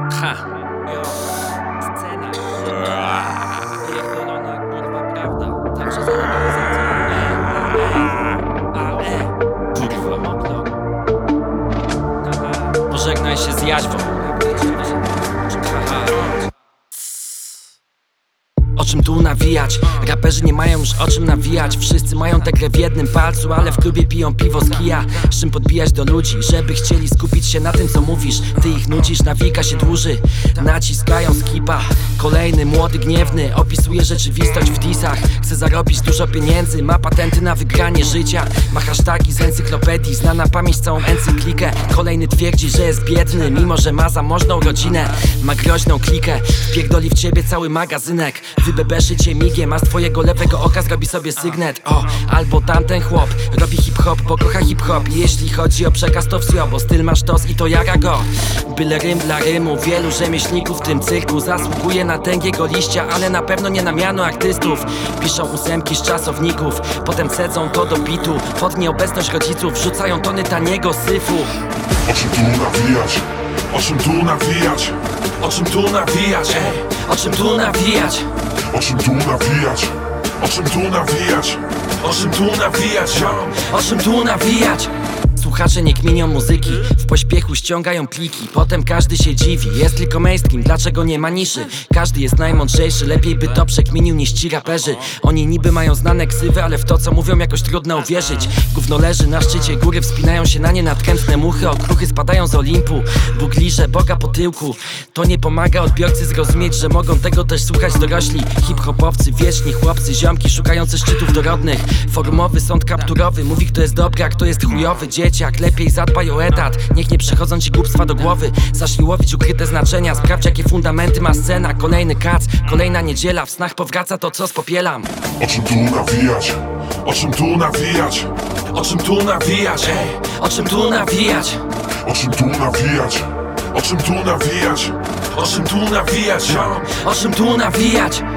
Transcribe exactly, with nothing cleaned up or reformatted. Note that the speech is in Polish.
Ha, jo, scena, pierdolona, kurwa, prawda. Także za organizację, e, e, e, kurwa, mokno. Haha, pożegnaj się z Jaźwą. Haha. O czym tu nawijać? Raperzy nie mają już o czym nawijać. Wszyscy mają tę grę w jednym palcu, ale w klubie piją piwo z kija. Z czym podbijać do ludzi, żeby chcieli skupić się na tym co mówisz. Ty ich nudzisz, nawika się dłuży, naciskają skipa. Kolejny młody gniewny opisuje rzeczywistość w disach. Chce zarobić dużo pieniędzy, ma patenty na wygranie życia. Ma hasztagi z encyklopedii, zna na pamięć całą encyklikę. Kolejny twierdzi, że jest biedny, mimo że ma zamożną rodzinę. Ma groźną klikę, wpierdoli w ciebie cały magazynek. Wybebeszy cię migiem, a z twojego lewego oka zrobi sobie sygnet. O, albo tamten chłop robi hip-hop, bo kocha hip-hop. Jeśli chodzi o przekaz to wsio, bo styl masz tos i to jara go. Byle rym dla rymu, wielu rzemieślników w tym cyrku zasługuje na tęgiego liścia, ale na pewno nie na miano artystów. Piszą ósemki z czasowników, potem cedzą to do bitu. Pod nieobecność rodziców rzucają tony taniego syfu. O czym tu nawijać? O czym tu nawijać? O czym tu nawijać? Ej, o czym tu nawijać? O czym tu nawijać? O czym tu nawijać? O czym tu nawijać? O czym tu nawijać? Słuchacze nie kminią muzyki, w pośpiechu ściągają pliki. Potem każdy się dziwi, jest tylko mainstream, dlaczego nie ma niszy? Każdy jest najmądrzejszy, lepiej by to przekminił niż ci raperzy. Oni niby mają znane ksywy, ale w to co mówią jakoś trudno uwierzyć. Gówno leży na szczycie góry, wspinają się na nie natrętne muchy. Okruchy spadają z Olimpu, Bóg liże Boga po tyłku. To nie pomaga odbiorcy zrozumieć, że mogą tego też słuchać dorośli. Hip-hopowcy, wieczni chłopcy, ziomki szukający szczytów dorodnych. Forumowy sąd kapturowy mówi kto jest dobry, a kto jest chujowy. Dzieciak, lepiej zadbaj o etat, niech nie przychodzą ci głupstwa do głowy. Zacznij łowić ukryte znaczenia, sprawdź jakie fundamenty ma scena. Kolejny kac, kolejna niedziela, w snach powraca to co spopielam. O czym tu nawijać? O czym tu nawijać? O czym tu nawijać? Ej, o czym tu nawijać? O czym tu nawijać? O czym tu nawijać? O czym tu nawijać? O czym tu nawijać?